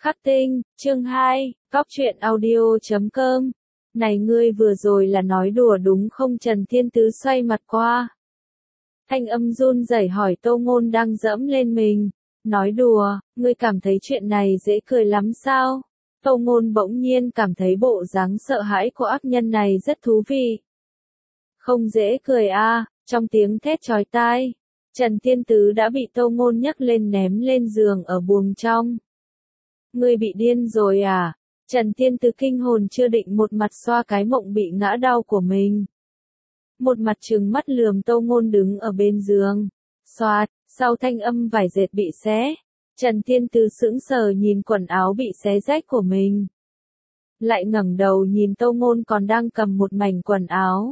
Khắc Tinh, chương 2, Góc truyện audio.com. Này ngươi vừa rồi là nói đùa đúng không? Trần Thiên Tứ xoay mặt qua. Thanh âm run rẩy hỏi Tô Ngôn đang dẫm lên mình. Nói đùa, ngươi cảm thấy chuyện này dễ cười lắm sao? Tô Ngôn bỗng nhiên cảm thấy bộ dáng sợ hãi của ác nhân này rất thú vị. Không dễ cười à, trong tiếng thét chói tai. Trần Thiên Tứ đã bị Tô Ngôn nhấc lên ném lên giường ở buồng trong. Ngươi bị điên rồi à? Trần Thiên Tứ kinh hồn chưa định, một mặt xoa cái mộng bị ngã đau của mình. Một mặt trừng mắt lườm Tô Ngôn đứng ở bên giường. Xoạt, sau thanh âm vải dệt bị xé. Trần Thiên Tứ sững sờ nhìn quần áo bị xé rách của mình. Lại ngẩng đầu nhìn Tô Ngôn còn đang cầm một mảnh quần áo.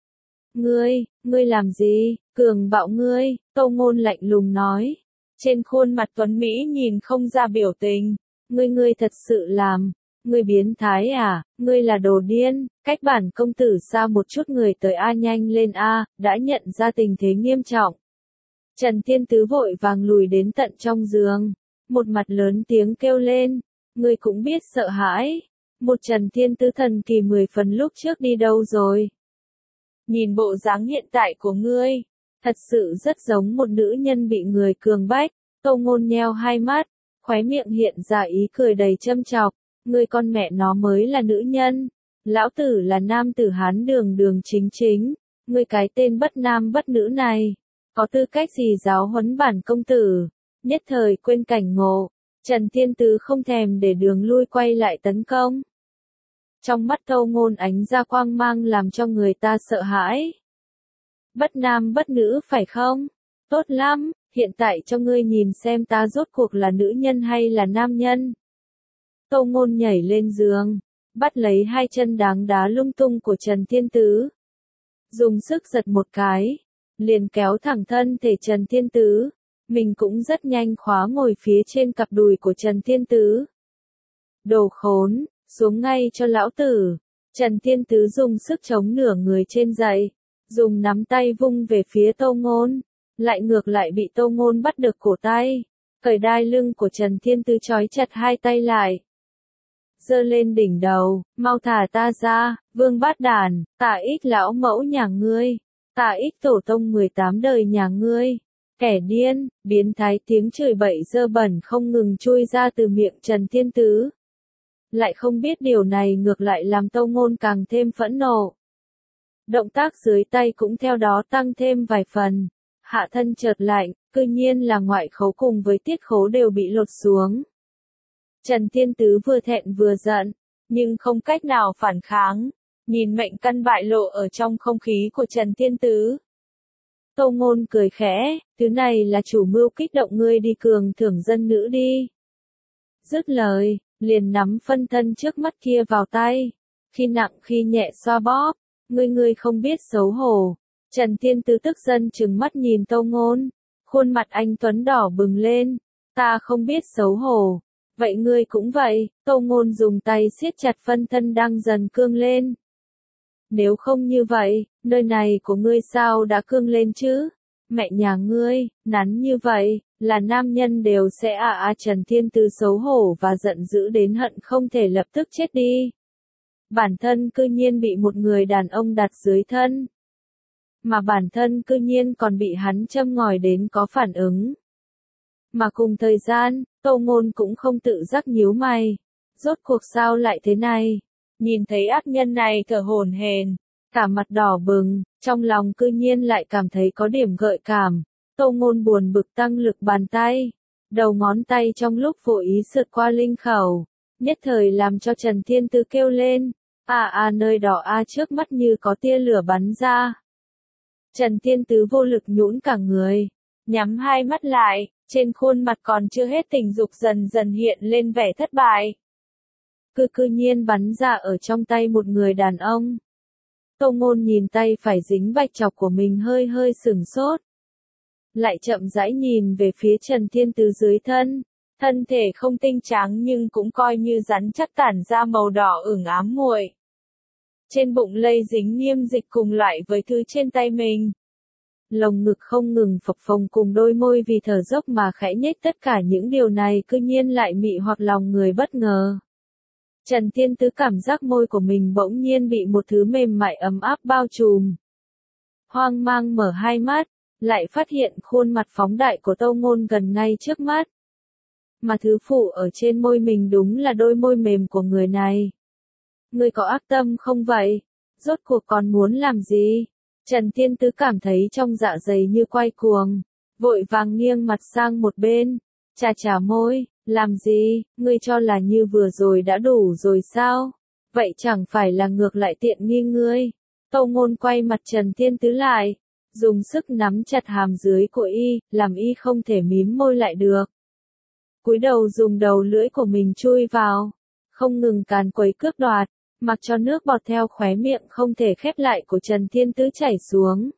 Ngươi làm gì? Cường bạo ngươi, Tô Ngôn lạnh lùng nói. Trên khuôn mặt tuấn Mỹ nhìn không ra biểu tình. Ngươi thật sự làm. Ngươi biến thái à? Ngươi là đồ điên. Cách bản công tử xa một chút, người tới a, nhanh lên a, đã nhận ra tình thế nghiêm trọng. Trần Thiên Tứ vội vàng lùi đến tận trong giường. Một mặt lớn tiếng kêu lên. Ngươi cũng biết sợ hãi. Một Trần Thiên Tứ thần kỳ 10 phần lúc trước đi đâu rồi? Nhìn bộ dáng hiện tại của ngươi, thật sự rất giống một nữ nhân bị người cường bách. Tô Ngôn nheo hai mắt, khóe miệng hiện ra ý cười đầy châm chọc. Ngươi con mẹ nó mới là nữ nhân. Lão tử là nam tử Hán đường đường chính chính. Ngươi cái tên bất nam bất nữ này, có tư cách gì giáo huấn bản công tử? Nhất thời quên cảnh ngộ, Trần Thiên Tứ không thèm để đường lui quay lại tấn công. Trong mắt Tô Ngôn ánh ra quang mang làm cho người ta sợ hãi. Bất nam bất nữ phải không? Tốt lắm, hiện tại cho ngươi nhìn xem ta rốt cuộc là nữ nhân hay là nam nhân. Tô Ngôn nhảy lên giường, bắt lấy hai chân đáng đá lung tung của Trần Thiên Tứ. Dùng sức giật một cái, liền kéo thẳng thân thể Trần Thiên Tứ. Mình cũng rất nhanh khóa ngồi phía trên cặp đùi của Trần Thiên Tứ. Đồ khốn, xuống ngay cho lão tử. Trần Thiên Tứ dùng sức chống nửa người trên dậy, dùng nắm tay vung về phía Tô Ngôn, lại ngược lại bị Tô Ngôn bắt được cổ tay, cởi đai lưng của Trần Thiên Tứ trói chặt hai tay lại. Giơ lên đỉnh đầu, mau thả ta ra, vương bát đàn, tà ích lão mẫu nhà ngươi, tà ích tổ tông 18 đời nhà ngươi. Kẻ điên, biến thái, tiếng chửi bậy dơ bẩn không ngừng chui ra từ miệng Trần Thiên Tứ. Lại không biết điều này ngược lại làm Tô Ngôn càng thêm phẫn nộ. Động tác dưới tay cũng theo đó tăng thêm vài phần. Hạ thân chợt lạnh, cư nhiên là ngoại khấu cùng với tiết khấu đều bị lột xuống. Trần Thiên Tứ vừa thẹn vừa giận, nhưng không cách nào phản kháng. Nhìn mệnh căn bại lộ ở trong không khí của Trần Thiên Tứ, Tô Ngôn cười khẽ, thứ này là chủ mưu kích động ngươi đi cường thưởng dân nữ đi. Dứt lời, liền nắm phân thân trước mắt kia vào tay, khi nặng khi nhẹ xoa bóp. Ngươi không biết xấu hổ. Trần Thiên Tứ tức giận trừng mắt nhìn Tô Ngôn, khuôn mặt anh tuấn đỏ bừng lên. Ta không biết xấu hổ. Vậy ngươi cũng vậy. Tô Ngôn dùng tay siết chặt phân thân đang dần cương lên. Nếu không như vậy, nơi này của ngươi sao đã cương lên chứ? Mẹ nhà ngươi, nắn như vậy, là nam nhân đều sẽ Trần Thiên Tứ xấu hổ và giận dữ đến hận không thể lập tức chết đi. Bản thân cư nhiên bị một người đàn ông đặt dưới thân. Mà bản thân cư nhiên còn bị hắn châm ngòi đến có phản ứng. Mà cùng thời gian, Tô Ngôn cũng không tự giác nhíu mày. Rốt cuộc sao lại thế này? Nhìn thấy ác nhân này thở hổn hển, cả mặt đỏ bừng, trong lòng cư nhiên lại cảm thấy có điểm gợi cảm. Tô Ngôn buồn bực tăng lực bàn tay, đầu ngón tay trong lúc vô ý sượt qua linh khẩu, nhất thời làm cho Trần Thiên Tứ kêu lên. Nơi đỏ trước mắt như có tia lửa bắn ra. Trần Thiên Tứ vô lực nhũn cả người, nhắm hai mắt lại, trên khuôn mặt còn chưa hết tình dục dần dần hiện lên vẻ thất bại. Cư nhiên bắn ra ở trong tay một người đàn ông. Tô Ngôn nhìn tay phải dính bạch chọc của mình hơi sửng sốt. Lại chậm rãi nhìn về phía Trần Thiên Tứ dưới thân. Thân thể không tinh trắng nhưng cũng coi như rắn chắc, tản ra màu đỏ ửng ám muội. Trên bụng lây dính niêm dịch cùng loại với thứ trên tay mình. lồng ngực không ngừng phập phồng cùng đôi môi vì thở dốc mà khẽ nhếch, tất cả những điều này cư nhiên lại mị hoặc lòng người bất ngờ. Trần Thiên Tứ cảm giác môi của mình bỗng nhiên bị một thứ mềm mại ấm áp bao trùm. Hoang mang mở hai mắt, lại phát hiện khuôn mặt phóng đại của Tâu Ngôn gần ngay trước mắt. Mà thứ phụ ở trên môi mình đúng là đôi môi mềm của người này. Ngươi có ác tâm không vậy? Rốt cuộc còn muốn làm gì? Trần Thiên Tứ cảm thấy trong dạ dày như quay cuồng, vội vàng nghiêng mặt sang một bên, chà môi, làm gì, ngươi cho là như vừa rồi đã đủ rồi sao? Vậy chẳng phải là ngược lại tiện nghi ngươi. Tâu Ngôn quay mặt Trần Thiên Tứ lại, dùng sức nắm chặt hàm dưới của y, làm y không thể mím môi lại được. Cúi đầu dùng đầu lưỡi của mình chui vào, không ngừng càn quấy cướp đoạt, mặc cho nước bọt theo khóe miệng không thể khép lại của Trần Thiên Tứ chảy xuống.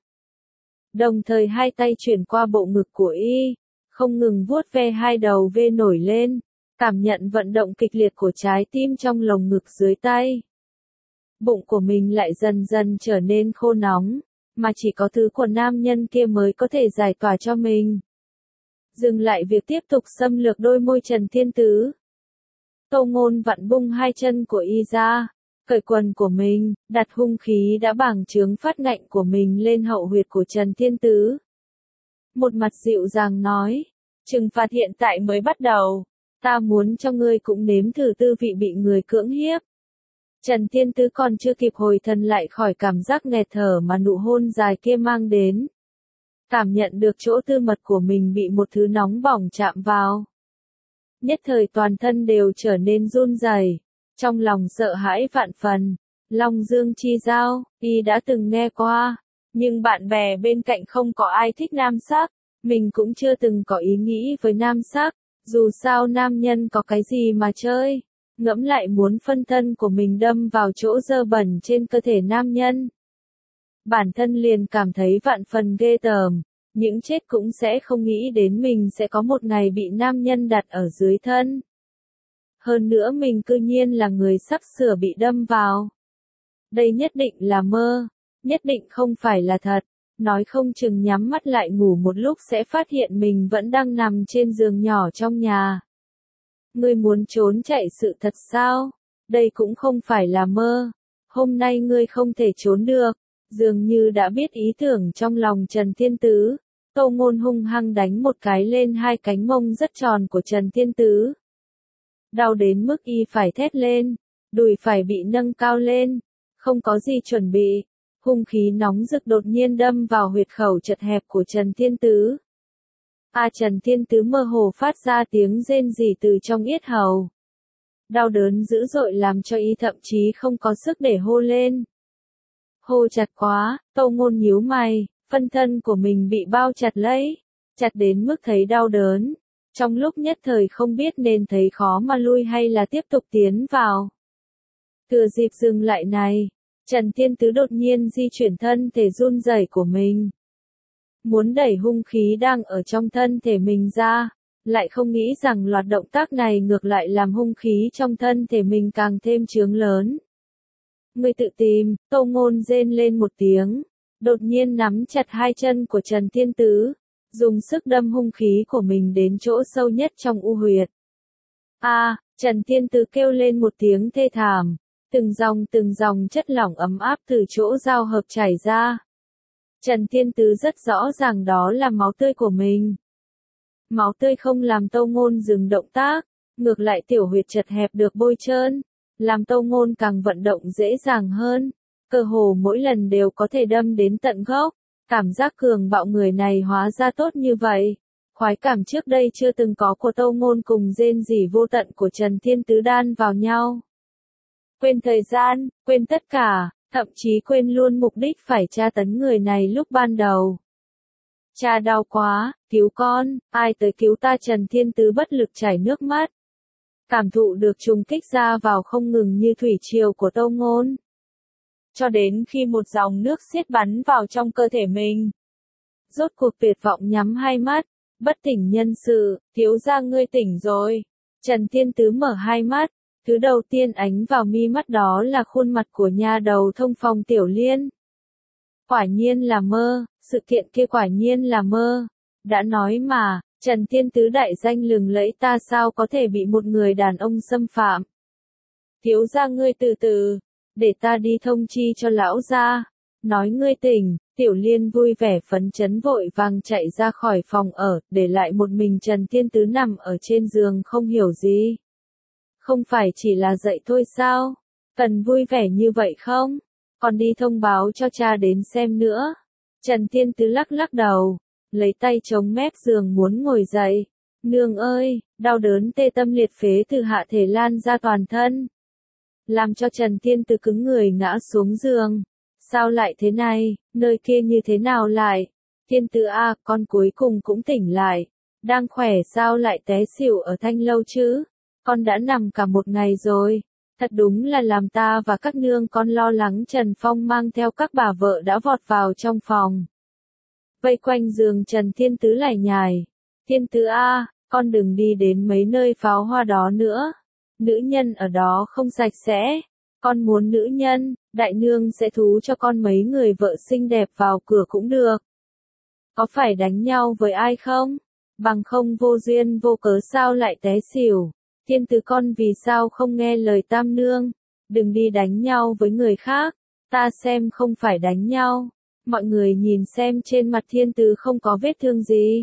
Đồng thời hai tay chuyển qua bộ ngực của y, không ngừng vuốt ve hai đầu vê nổi lên, cảm nhận vận động kịch liệt của trái tim trong lồng ngực dưới tay. Bụng của mình lại dần dần trở nên khô nóng, mà chỉ có thứ của nam nhân kia mới có thể giải tỏa cho mình. Dừng lại việc tiếp tục xâm lược đôi môi Trần Thiên Tứ. Tâu Ngôn vặn bung hai chân của y ra, cởi quần của mình, đặt hung khí đã bàng chướng phát ngạnh của mình lên hậu huyệt của Trần Thiên Tứ. Một mặt dịu dàng nói, trừng phạt hiện tại mới bắt đầu, ta muốn cho ngươi cũng nếm thử tư vị bị người cưỡng hiếp. Trần Thiên Tứ còn chưa kịp hồi thần lại khỏi cảm giác nghẹt thở mà nụ hôn dài kia mang đến. Cảm nhận được chỗ tư mật của mình bị một thứ nóng bỏng chạm vào. Nhất thời toàn thân đều trở nên run rẩy, trong lòng sợ hãi vạn phần. Long Dương chi giao, y đã từng nghe qua, nhưng bạn bè bên cạnh không có ai thích nam sắc, mình cũng chưa từng có ý nghĩ với nam sắc, dù sao nam nhân có cái gì mà chơi, ngẫm lại muốn phân thân của mình đâm vào chỗ dơ bẩn trên cơ thể nam nhân. Bản thân liền cảm thấy vạn phần ghê tởm, những chết cũng sẽ không nghĩ đến mình sẽ có một ngày bị nam nhân đặt ở dưới thân. Hơn nữa mình cư nhiên là người sắp sửa bị đâm vào. Đây nhất định là mơ, nhất định không phải là thật, nói không chừng nhắm mắt lại ngủ một lúc sẽ phát hiện mình vẫn đang nằm trên giường nhỏ trong nhà. Ngươi muốn trốn chạy sự thật sao? Đây cũng không phải là mơ, hôm nay ngươi không thể trốn được. Dường như đã biết ý tưởng trong lòng Trần Thiên Tứ, Tâu Ngôn hung hăng đánh một cái lên hai cánh mông rất tròn của Trần Thiên Tứ. Đau đến mức y phải thét lên, đùi phải bị nâng cao lên, không có gì chuẩn bị, hung khí nóng rực đột nhiên đâm vào huyệt khẩu chật hẹp của Trần Thiên Tứ. Trần Thiên Tứ mơ hồ phát ra tiếng rên rỉ từ trong yết hầu. Đau đớn dữ dội làm cho y thậm chí không có sức để hô lên. Hô chặt quá, Tâu Ngôn nhíu mày, phân thân của mình bị bao chặt lấy, chặt đến mức thấy đau đớn. Trong lúc nhất thời không biết nên thấy khó mà lui hay là tiếp tục tiến vào. Thừa dịp dừng lại này, Trần Thiên Tứ đột nhiên di chuyển thân thể run rẩy của mình. Muốn đẩy hung khí đang ở trong thân thể mình ra, lại không nghĩ rằng loạt động tác này ngược lại làm hung khí trong thân thể mình càng thêm chướng lớn. Ngươi tự tìm, Tâu Ngôn rên lên một tiếng, đột nhiên nắm chặt hai chân của Trần Thiên Tứ, dùng sức đâm hung khí của mình đến chỗ sâu nhất trong u huyệt. Trần Thiên Tứ kêu lên một tiếng thê thảm, từng dòng chất lỏng ấm áp từ chỗ giao hợp chảy ra. Trần Thiên Tứ rất rõ ràng đó là máu tươi của mình. Máu tươi không làm Tâu Ngôn dừng động tác, ngược lại tiểu huyệt chật hẹp được bôi trơn, làm Tâu Ngôn càng vận động dễ dàng hơn, cơ hồ mỗi lần đều có thể đâm đến tận gốc. Cảm giác cường bạo người này hóa ra tốt như vậy. Khoái cảm trước đây chưa từng có của Tâu Ngôn cùng rên rỉ vô tận của Trần Thiên Tứ đan vào nhau. Quên thời gian, quên tất cả, thậm chí quên luôn mục đích phải tra tấn người này lúc ban đầu. Cha đau quá, cứu con, ai tới cứu ta? Trần Thiên Tứ bất lực chảy nước mắt. Cảm thụ được trùng kích ra vào không ngừng như thủy triều của Tâu Ngôn. Cho đến khi một dòng nước xiết bắn vào trong cơ thể mình. Rốt cuộc tuyệt vọng nhắm hai mắt, bất tỉnh nhân sự, thiếu gia ngươi tỉnh rồi. Trần Thiên Tứ mở hai mắt, thứ đầu tiên ánh vào mi mắt đó là khuôn mặt của nha đầu Thông Phòng Tiểu Liên. Quả nhiên là mơ, sự kiện kia quả nhiên là mơ. Đã nói mà, Trần Thiên Tứ đại danh lừng lẫy ta sao có thể bị một người đàn ông xâm phạm. Thiếu gia ngươi từ từ, để ta đi thông chi cho lão gia. Nói ngươi tỉnh, Tiểu Liên vui vẻ phấn chấn vội vàng chạy ra khỏi phòng ở, để lại một mình Trần Thiên Tứ nằm ở trên giường không hiểu gì. Không phải chỉ là dậy thôi sao? Cần vui vẻ như vậy không? Còn đi thông báo cho cha đến xem nữa. Trần Thiên Tứ lắc lắc đầu, lấy tay chống mép giường muốn ngồi dậy. Nương ơi, đau đớn tê tâm liệt phế từ hạ thể lan ra toàn thân. Làm cho Trần Thiên Tứ cứng người ngã xuống giường. Sao lại thế này, nơi kia như thế nào lại? Thiên Tứ a, con cuối cùng cũng tỉnh lại. Đang khỏe sao lại té xỉu ở thanh lâu chứ? Con đã nằm cả một ngày rồi. Thật đúng là làm ta và các nương con lo lắng. Trần Phong mang theo các bà vợ đã vọt vào trong phòng. Vây quanh giường Trần Thiên Tứ lải nhải. Thiên Tứ a, con đừng đi đến mấy nơi pháo hoa đó nữa. Nữ nhân ở đó không sạch sẽ. Con muốn nữ nhân, đại nương sẽ thú cho con mấy người vợ xinh đẹp vào cửa cũng được. Có phải đánh nhau với ai không? Bằng không vô duyên vô cớ sao lại té xỉu. Thiên Tứ con vì sao không nghe lời tam nương? Đừng đi đánh nhau với người khác. Ta xem không phải đánh nhau. Mọi người nhìn xem trên mặt Thiên Tứ không có vết thương gì.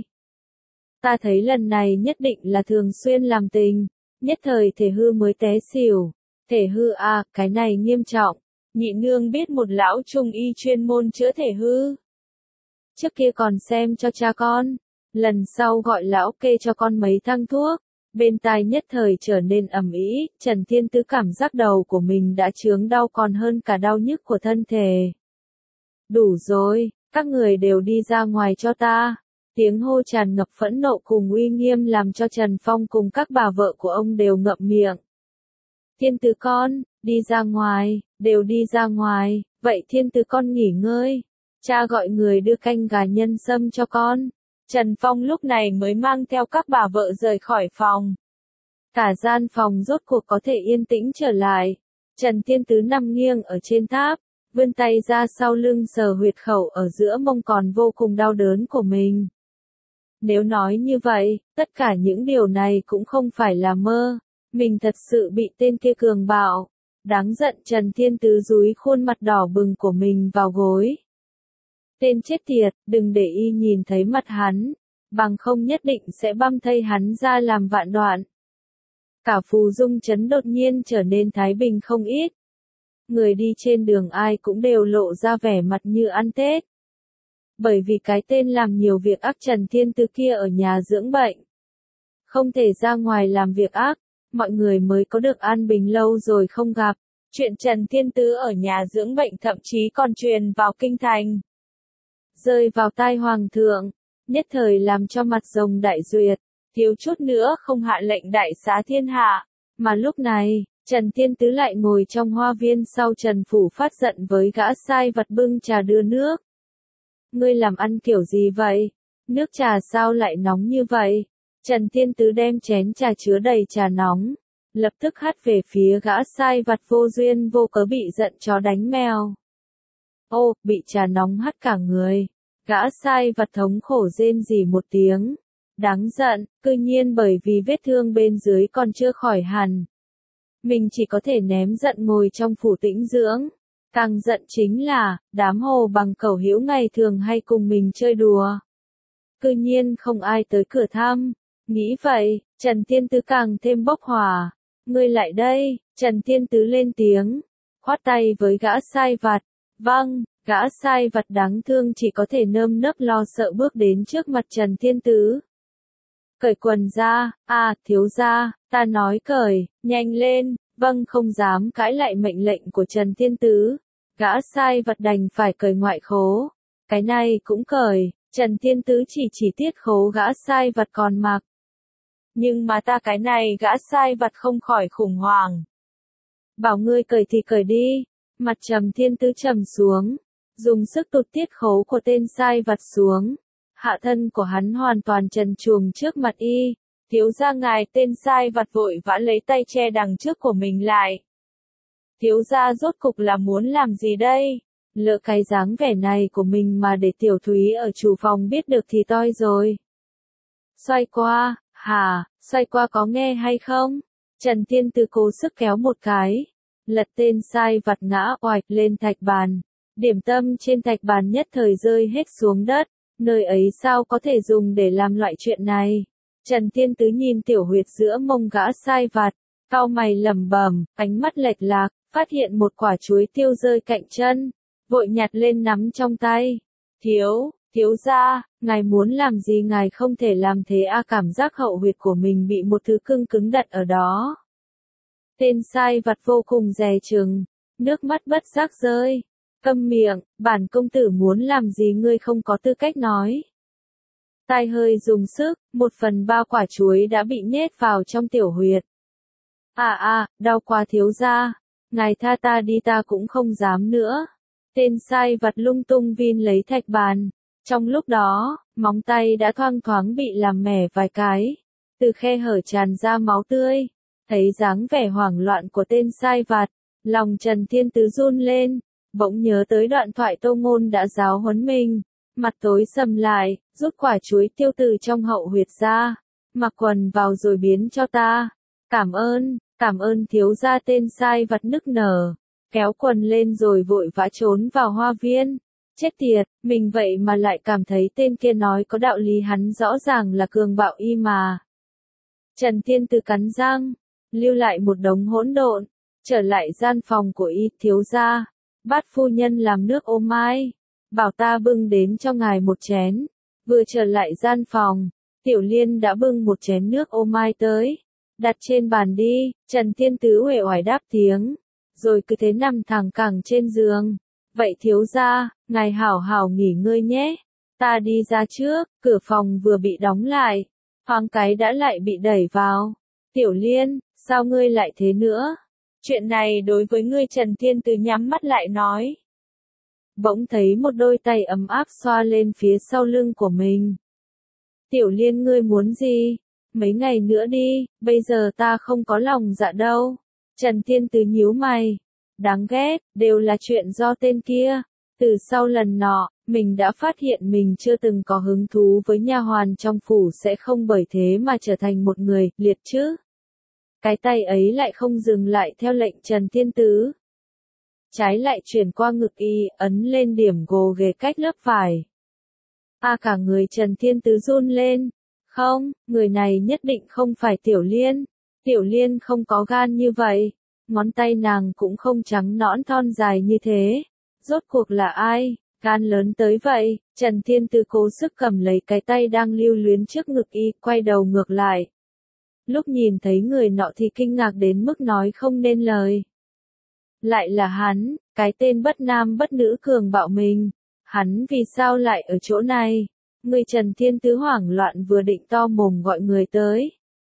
Ta thấy lần này nhất định là thường xuyên làm tình. Nhất thời thể hư mới té xỉu. Thể hư à, cái này nghiêm trọng. Nhị nương biết một lão trung y chuyên môn chữa thể hư. Trước kia còn xem cho cha con. Lần sau gọi lão kê cho con mấy thang thuốc. Bên tai nhất thời trở nên ầm ĩ. Trần Thiên Tứ cảm giác đầu của mình đã chướng đau còn hơn cả đau nhức của thân thể. Đủ rồi, các người đều đi ra ngoài cho ta. Tiếng hô tràn ngập phẫn nộ cùng uy nghiêm làm cho Trần Phong cùng các bà vợ của ông đều ngậm miệng. Thiên Tứ con, đi ra ngoài, đều đi ra ngoài, vậy Thiên Tứ con nghỉ ngơi. Cha gọi người đưa canh gà nhân sâm cho con. Trần Phong lúc này mới mang theo các bà vợ rời khỏi phòng. Cả gian phòng rốt cuộc có thể yên tĩnh trở lại. Trần Thiên Tứ nằm nghiêng ở trên tháp, vươn tay ra sau lưng sờ huyệt khẩu ở giữa mông còn vô cùng đau đớn của mình. Nếu nói như vậy, tất cả những điều này cũng không phải là mơ. Mình thật sự bị tên kia cường bạo. Đáng giận. Trần Thiên Tứ dúi khuôn mặt đỏ bừng của mình vào gối. Tên chết tiệt, đừng để y nhìn thấy mặt hắn. Bằng không nhất định sẽ băm thây hắn ra làm vạn đoạn. Cả Phù Dung trấn đột nhiên trở nên thái bình không ít. Người đi trên đường ai cũng đều lộ ra vẻ mặt như ăn Tết. Bởi vì cái tên làm nhiều việc ác Trần Thiên Tứ kia ở nhà dưỡng bệnh. Không thể ra ngoài làm việc ác, mọi người mới có được an bình lâu rồi không gặp. Chuyện Trần Thiên Tứ ở nhà dưỡng bệnh thậm chí còn truyền vào kinh thành. Rơi vào tai hoàng thượng, nhất thời làm cho mặt rồng đại duyệt, thiếu chút nữa không hạ lệnh đại xá thiên hạ. Mà lúc này, Trần Thiên Tứ lại ngồi trong hoa viên sau Trần Phủ phát giận với gã sai vặt bưng trà đưa nước. Ngươi làm ăn kiểu gì vậy? Nước trà sao lại nóng như vậy? Trần Thiên Tứ đem chén trà chứa đầy trà nóng, lập tức hắt về phía gã sai vặt vô duyên vô cớ bị giận chó đánh mèo. Ô, bị trà nóng hắt cả người. Gã sai vặt thống khổ rên rỉ một tiếng. Đáng giận, cư nhiên bởi vì vết thương bên dưới còn chưa khỏi hẳn. Mình chỉ có thể ném giận ngồi trong phủ tĩnh dưỡng. Càng giận chính là, đám hồ bằng cẩu hữu ngày thường hay cùng mình chơi đùa. Cư nhiên không ai tới cửa thăm. Nghĩ vậy, Trần Thiên Tứ càng thêm bốc hỏa. Ngươi lại đây, Trần Thiên Tứ lên tiếng. Khoát tay với gã sai vặt. Vâng, gã sai vặt đáng thương chỉ có thể nơm nớp lo sợ bước đến trước mặt Trần Thiên Tứ. Cởi quần ra, thiếu gia, ta nói cởi, nhanh lên. Vâng, không dám cãi lại mệnh lệnh của Trần Thiên Tứ. Gã sai vặt đành phải cởi ngoại khố. Cái này cũng cởi, Trần Thiên Tứ chỉ tiết khố gã sai vặt còn mặc. Nhưng mà ta cái này gã sai vặt không khỏi khủng hoảng. Bảo ngươi cởi thì cởi đi. Mặt Trầm Thiên Tứ trầm xuống, dùng sức tụt tiết khố của tên sai vặt xuống. Hạ thân của hắn hoàn toàn trần truồng trước mặt y. Thiếu gia ngài. Tên sai vặt vội vã lấy tay che đằng trước của mình lại. Thiếu gia rốt cục là muốn làm gì đây? Lỡ cái dáng vẻ này của mình mà để Tiểu Thúy ở chủ phòng biết được thì toi rồi. Xoay qua, hả, xoay qua có nghe hay không? Trần Thiên Tứ cố sức kéo một cái, lật tên sai vặt ngã oạch lên thạch bàn. Điểm tâm trên thạch bàn nhất thời rơi hết xuống đất, nơi ấy sao có thể dùng để làm loại chuyện này. Trần Thiên Tứ nhìn tiểu huyệt giữa mông gã sai vặt, cau mày lẩm bẩm, ánh mắt lệch lạc, phát hiện một quả chuối tiêu rơi cạnh chân, vội nhặt lên nắm trong tay. Thiếu gia, ngài muốn làm gì ngài không thể làm thế a, cảm giác hậu huyệt của mình bị một thứ cứng cứng đặt ở đó. Tên sai vặt vô cùng dè chừng, nước mắt bất giác rơi. Câm miệng, bản công tử muốn làm gì ngươi không có tư cách nói. Tai hơi dùng sức, 1/3 quả chuối đã bị nhét vào trong tiểu huyệt. Đau quá thiếu gia, ngài tha ta đi ta cũng không dám nữa. Tên sai vặt lung tung vin lấy thạch bàn. Trong lúc đó, móng tay đã thoang thoáng bị làm mẻ vài cái. Từ khe hở tràn ra máu tươi. Thấy dáng vẻ hoảng loạn của tên sai vặt, lòng Trần Thiên Tứ run lên. Bỗng nhớ tới đoạn thoại Tô Ngôn đã giáo huấn mình. Mặt tối sầm lại, rút quả chuối tiêu từ trong hậu huyệt ra. Mặc quần vào rồi biến cho ta. Cảm ơn thiếu gia, tên sai vặt nức nở. Kéo quần lên rồi vội vã trốn vào hoa viên. Chết tiệt, mình vậy mà lại cảm thấy tên kia nói có đạo lý, hắn rõ ràng là cường bạo y mà. Trần Thiên Tứ cắn răng, lưu lại một đống hỗn độn, trở lại gian phòng của y. Thiếu gia, bát phu nhân làm nước ô mai, bảo ta bưng đến cho ngài một chén. Vừa trở lại gian phòng, Tiểu Liên đã bưng một chén nước ô mai tới, đặt trên bàn đi. Trần Thiên Tứ uể oải đáp tiếng, rồi cứ thế nằm thẳng cẳng trên giường. Vậy thiếu gia, ngài hảo hảo nghỉ ngơi nhé. Ta đi ra trước. Cửa phòng vừa bị đóng lại, thoáng cái đã lại bị đẩy vào. Tiểu Liên, sao ngươi lại thế nữa? Chuyện này đối với ngươi. Trần Thiên Tứ nhắm mắt lại nói. Bỗng thấy một đôi tay ấm áp xoa lên phía sau lưng của mình. Tiểu Liên, ngươi muốn gì? Mấy ngày nữa đi, bây giờ ta không có lòng dạ đâu. Trần Thiên Tứ nhíu mày. Đáng ghét, đều là chuyện do tên kia. Từ sau lần nọ, mình đã phát hiện mình chưa từng có hứng thú với nha hoàn trong phủ, sẽ không bởi thế mà trở thành một người liệt chứ. Cái tay ấy lại không dừng lại theo lệnh Trần Thiên Tứ. Trái lại chuyển qua ngực y, ấn lên điểm gồ ghề cách lớp vải. Cả người Trần Thiên Tứ run lên. Không, người này nhất định không phải Tiểu Liên. Tiểu Liên không có gan như vậy. Ngón tay nàng cũng không trắng nõn thon dài như thế. Rốt cuộc là ai, gan lớn tới vậy? Trần Thiên Tứ cố sức cầm lấy cái tay đang lưu luyến trước ngực y, quay đầu ngược lại. Lúc nhìn thấy người nọ thì kinh ngạc đến mức nói không nên lời. Lại là hắn, cái tên bất nam bất nữ cường bạo mình. Hắn vì sao lại ở chỗ này? Người Trần Thiên Tứ hoảng loạn vừa định to mồm gọi người tới,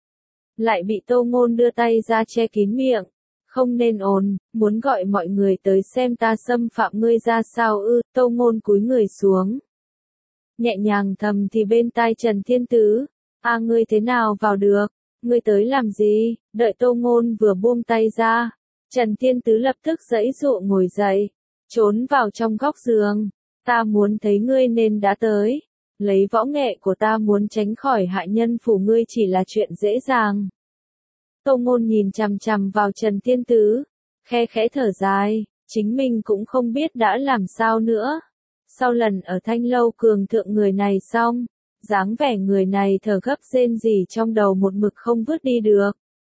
lại bị Tô Ngôn đưa tay ra che kín miệng. Không nên ồn, muốn gọi mọi người tới xem ta xâm phạm ngươi ra sao ư? Tô Ngôn cúi người xuống, nhẹ nhàng thầm thì bên tai Trần Thiên Tứ. Ngươi thế nào vào được? Ngươi tới làm gì? Đợi Tô Ngôn vừa buông tay ra, Trần Thiên Tứ lập tức giãy giụa ngồi dậy, trốn vào trong góc giường. Ta muốn thấy ngươi nên đã tới. Lấy võ nghệ của ta muốn tránh khỏi hạ nhân phủ ngươi chỉ là chuyện dễ dàng. Tô Ngôn nhìn chằm chằm vào Trần Thiên Tứ, khe khẽ thở dài, chính mình cũng không biết đã làm sao nữa. Sau lần ở Thanh Lâu cường thượng người này xong, dáng vẻ người này thở gấp rên rỉ trong đầu một mực không vứt đi được.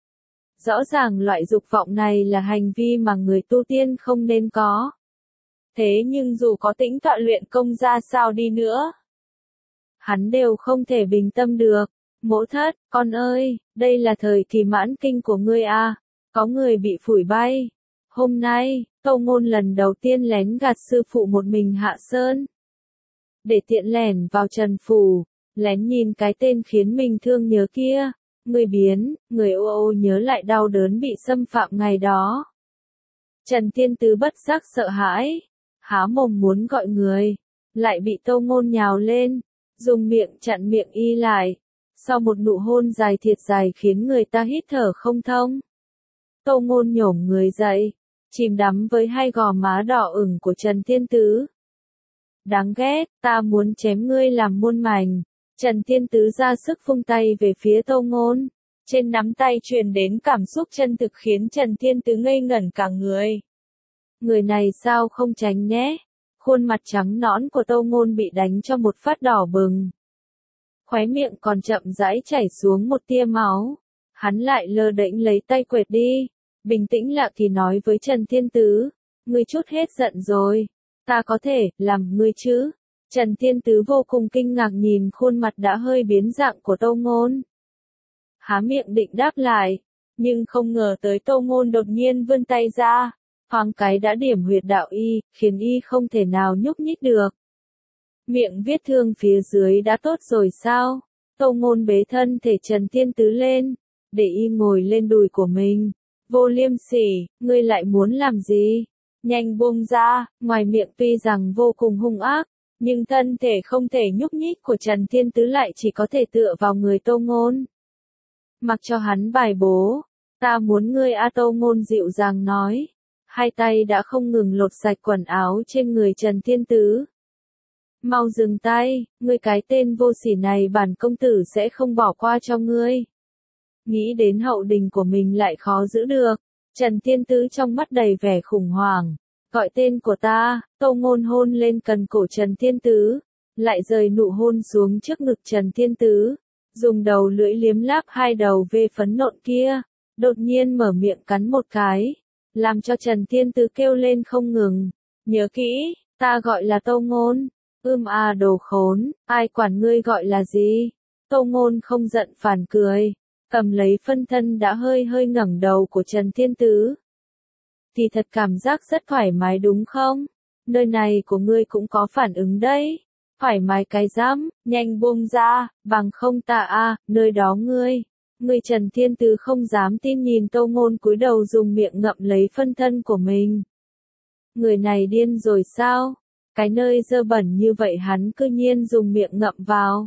Rõ ràng loại dục vọng này là hành vi mà người tu tiên không nên có. Thế nhưng dù có tĩnh tọa luyện công ra sao đi nữa, hắn đều không thể bình tâm được. Mỗ thất, con ơi, đây là thời kỳ mãn kinh của ngươi à, có người bị phủi bay. Hôm nay, Tô Ngôn lần đầu tiên lén gạt sư phụ một mình hạ sơn. Để tiện lẻn vào Trần Phủ, lén nhìn cái tên khiến mình thương nhớ kia. Người ô ô nhớ lại đau đớn bị xâm phạm ngày đó. Trần Thiên Tứ bất giác sợ hãi, há mồm muốn gọi người, lại bị Tô Ngôn nhào lên, dùng miệng chặn miệng y lại. Sau một nụ hôn dài thiệt dài khiến người ta hít thở không thông, Tô Ngôn nhổm người dậy, chìm đắm với hai gò má đỏ ửng của Trần Thiên Tứ. Đáng ghét, ta muốn chém ngươi làm muôn mảnh. Trần Thiên Tứ ra sức vung tay về phía Tâu Ngôn. Trên nắm tay truyền đến cảm xúc chân thực khiến Trần Thiên Tứ ngây ngẩn cả người. Người này sao không tránh nhé? Khuôn mặt trắng nõn của Tâu Ngôn bị đánh cho một phát đỏ bừng. Khóe miệng còn chậm rãi chảy xuống một tia máu. Hắn lại lơ đễnh lấy tay quệt đi. Bình tĩnh lại thì nói với Trần Thiên Tứ. Ngươi chút hết giận rồi. Ta có thể làm ngươi chứ? Trần Thiên Tứ vô cùng kinh ngạc nhìn khuôn mặt đã hơi biến dạng của Tâu Ngôn. Há miệng định đáp lại. Nhưng không ngờ tới Tâu Ngôn đột nhiên vươn tay ra. Thoáng cái đã điểm huyệt đạo y, khiến y không thể nào nhúc nhích được. Miệng vết thương phía dưới đã tốt rồi sao? Tâu Ngôn bế thân thể Trần Thiên Tứ lên, để y ngồi lên đùi của mình. Vô Liêm Sỉ, ngươi lại muốn làm gì? Nhanh buông ra. Ngoài miệng tuy rằng vô cùng hung ác, nhưng thân thể không thể nhúc nhích của Trần Thiên Tứ lại chỉ có thể tựa vào người Tâu Ngôn. Mặc cho hắn bài bố. Ta muốn ngươi Tâu Ngôn dịu dàng nói. Hai tay đã không ngừng lột sạch quần áo trên người Trần Thiên Tứ. Mau dừng tay, ngươi cái tên vô sỉ này bản công tử sẽ không bỏ qua cho ngươi. Nghĩ đến hậu đình của mình lại khó giữ được. Trần Thiên Tứ trong mắt đầy vẻ khủng hoảng. Gọi tên của ta. Tâu Ngôn hôn lên cần cổ Trần Thiên Tứ. Lại rời nụ hôn xuống trước ngực Trần Thiên Tứ. Dùng đầu lưỡi liếm láp hai đầu vê phấn nộn kia. Đột nhiên mở miệng cắn một cái. Làm cho Trần Thiên Tứ kêu lên không ngừng. Nhớ kỹ, ta gọi là Tâu Ngôn. Đồ khốn, ai quản ngươi gọi là gì? Tâu Ngôn không giận phản cười. Cầm lấy phân thân đã hơi hơi ngẩng đầu của Trần Thiên Tứ. Thì thật cảm giác rất thoải mái đúng không? Nơi này của ngươi cũng có phản ứng đấy. Thoải mái cái rắm, nhanh buông ra, bằng không ta nơi đó ngươi. Người Trần Thiên Tứ không dám tin nhìn Tâu Ngôn cúi đầu dùng miệng ngậm lấy phân thân của mình. Người này điên rồi sao? Cái nơi dơ bẩn như vậy hắn cư nhiên dùng miệng ngậm vào.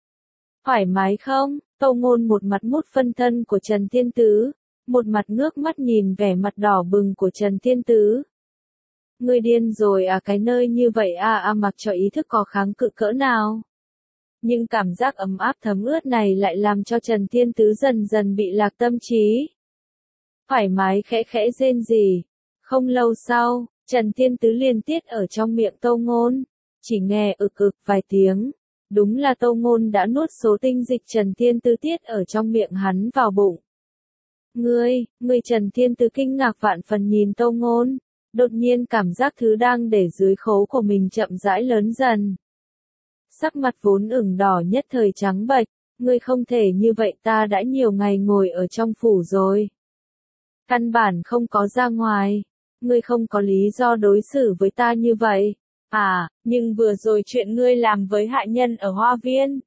Thoải mái không? Tâu Ngôn một mặt mút phân thân của Trần Thiên Tứ, một mặt ngước mắt nhìn vẻ mặt đỏ bừng của Trần Thiên Tứ. Ngươi điên rồi cái nơi như vậy mặc cho ý thức có kháng cự cỡ nào. Nhưng cảm giác ấm áp thấm ướt này lại làm cho Trần Thiên Tứ dần dần bị lạc tâm trí. Thoải mái khẽ khẽ rên rỉ. Không lâu sau, Trần Thiên Tứ liền tiết ở trong miệng Tâu Ngôn. Chỉ nghe ực vài tiếng. Đúng là Tâu Ngôn đã nuốt số tinh dịch Trần Thiên Tứ tiết ở trong miệng hắn vào bụng. Ngươi Trần Thiên Tứ kinh ngạc vạn phần nhìn Tâu Ngôn. Đột nhiên cảm giác thứ đang để dưới khố của mình chậm rãi lớn dần. Sắc mặt vốn ửng đỏ nhất thời trắng bệch. Ngươi không thể như vậy, ta đã nhiều ngày ngồi ở trong phủ rồi. Căn bản không có ra ngoài. Ngươi không có lý do đối xử với ta như vậy. Nhưng vừa rồi chuyện ngươi làm với hạ nhân ở hoa viên.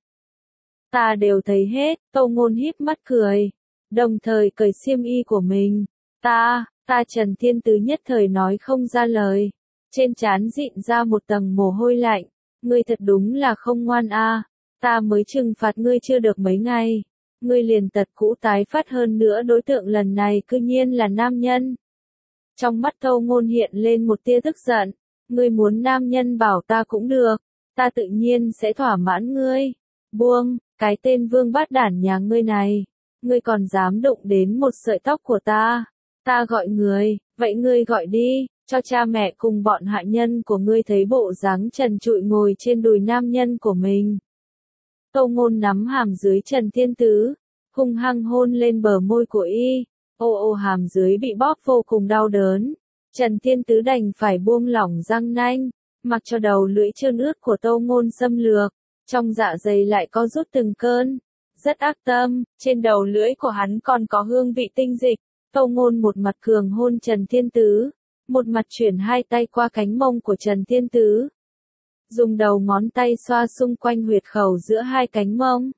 Ta đều thấy hết. Tâu Ngôn híp mắt cười. Đồng thời cởi xiêm y của mình. Ta Trần Thiên Tứ nhất thời nói không ra lời. Trên trán dịn ra một tầng mồ hôi lạnh. Ngươi thật đúng là không ngoan ta mới trừng phạt ngươi chưa được mấy ngày. Ngươi liền tật cũ tái phát hơn nữa, đối tượng lần này cư nhiên là nam nhân. Trong mắt Tâu Ngôn hiện lên một tia tức giận. Ngươi muốn nam nhân bảo ta cũng được. Ta tự nhiên sẽ thỏa mãn ngươi. Buông, cái tên vương bát đản nhà ngươi này. Ngươi còn dám đụng đến một sợi tóc của ta. Ta gọi người, vậy ngươi gọi đi, cho cha mẹ cùng bọn hạ nhân của ngươi thấy bộ dáng trần trụi ngồi trên đùi nam nhân của mình. Tâu Ngôn nắm hàm dưới Trần Thiên Tứ, hung hăng hôn lên bờ môi của y. Hàm dưới bị bóp vô cùng đau đớn. Trần Thiên Tứ đành phải buông lỏng răng nanh, mặc cho đầu lưỡi trơn ướt của Tâu Ngôn xâm lược, trong dạ dày lại có rút từng cơn. Rất ác tâm, trên đầu lưỡi của hắn còn có hương vị tinh dịch. Tâu Ngôn một mặt cường hôn Trần Thiên Tứ, một mặt chuyển hai tay qua cánh mông của Trần Thiên Tứ. Dùng đầu ngón tay xoa xung quanh huyệt khẩu giữa hai cánh mông.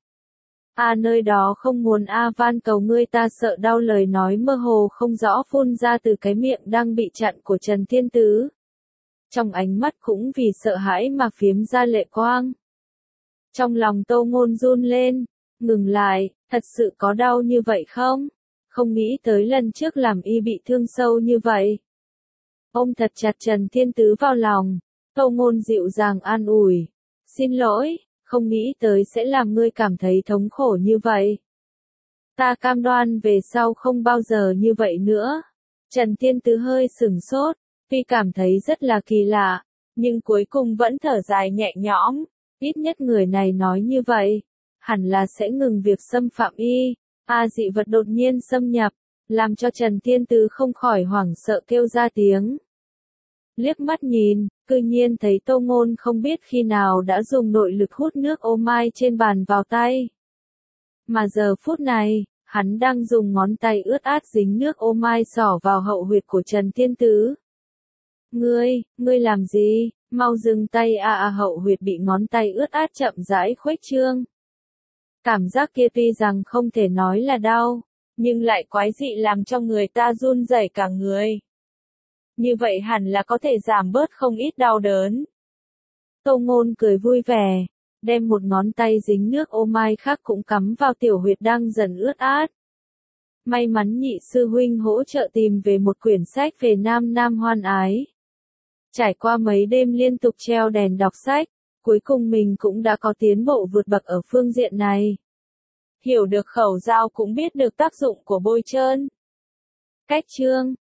Nơi đó không muốn van cầu ngươi, ta sợ đau, lời nói mơ hồ không rõ phun ra từ cái miệng đang bị chặn của Trần Thiên Tứ. Trong ánh mắt cũng vì sợ hãi mà phiếm ra lệ quang. Trong lòng Tâu Ngôn run lên, ngừng lại, thật sự có đau như vậy không? Không nghĩ tới lần trước làm y bị thương sâu như vậy. ôm thật chặt Trần Thiên Tứ vào lòng. Tô Ngôn dịu dàng an ủi. Xin lỗi, không nghĩ tới sẽ làm ngươi cảm thấy thống khổ như vậy. Ta cam đoan về sau không bao giờ như vậy nữa. Trần Thiên Tứ hơi sửng sốt, vì cảm thấy rất là kỳ lạ, nhưng cuối cùng vẫn thở dài nhẹ nhõm. Ít nhất người này nói như vậy, hẳn là sẽ ngừng việc xâm phạm y. Dị vật đột nhiên xâm nhập, làm cho Trần Thiên Tứ không khỏi hoảng sợ kêu ra tiếng. Liếc mắt nhìn, cư nhiên thấy Tô Ngôn không biết khi nào đã dùng nội lực hút nước ô mai trên bàn vào tay. Mà giờ phút này, hắn đang dùng ngón tay ướt át dính nước ô mai xỏ vào hậu huyệt của Trần Thiên Tứ. Ngươi làm gì? Mau dừng tay hậu huyệt bị ngón tay ướt át chậm rãi khuếch trương. Cảm giác kia tuy rằng không thể nói là đau, nhưng lại quái dị làm cho người ta run rẩy cả người. Như vậy hẳn là có thể giảm bớt không ít đau đớn. Tô Ngôn cười vui vẻ, đem một ngón tay dính nước ô mai khác cũng cắm vào tiểu huyệt đang dần ướt át. May mắn nhị sư huynh hỗ trợ tìm về một quyển sách về nam nam hoan ái. Trải qua mấy đêm liên tục treo đèn đọc sách, cuối cùng mình cũng đã có tiến bộ vượt bậc ở phương diện này. Hiểu được khẩu dao cũng biết được tác dụng của bôi trơn. Cách chương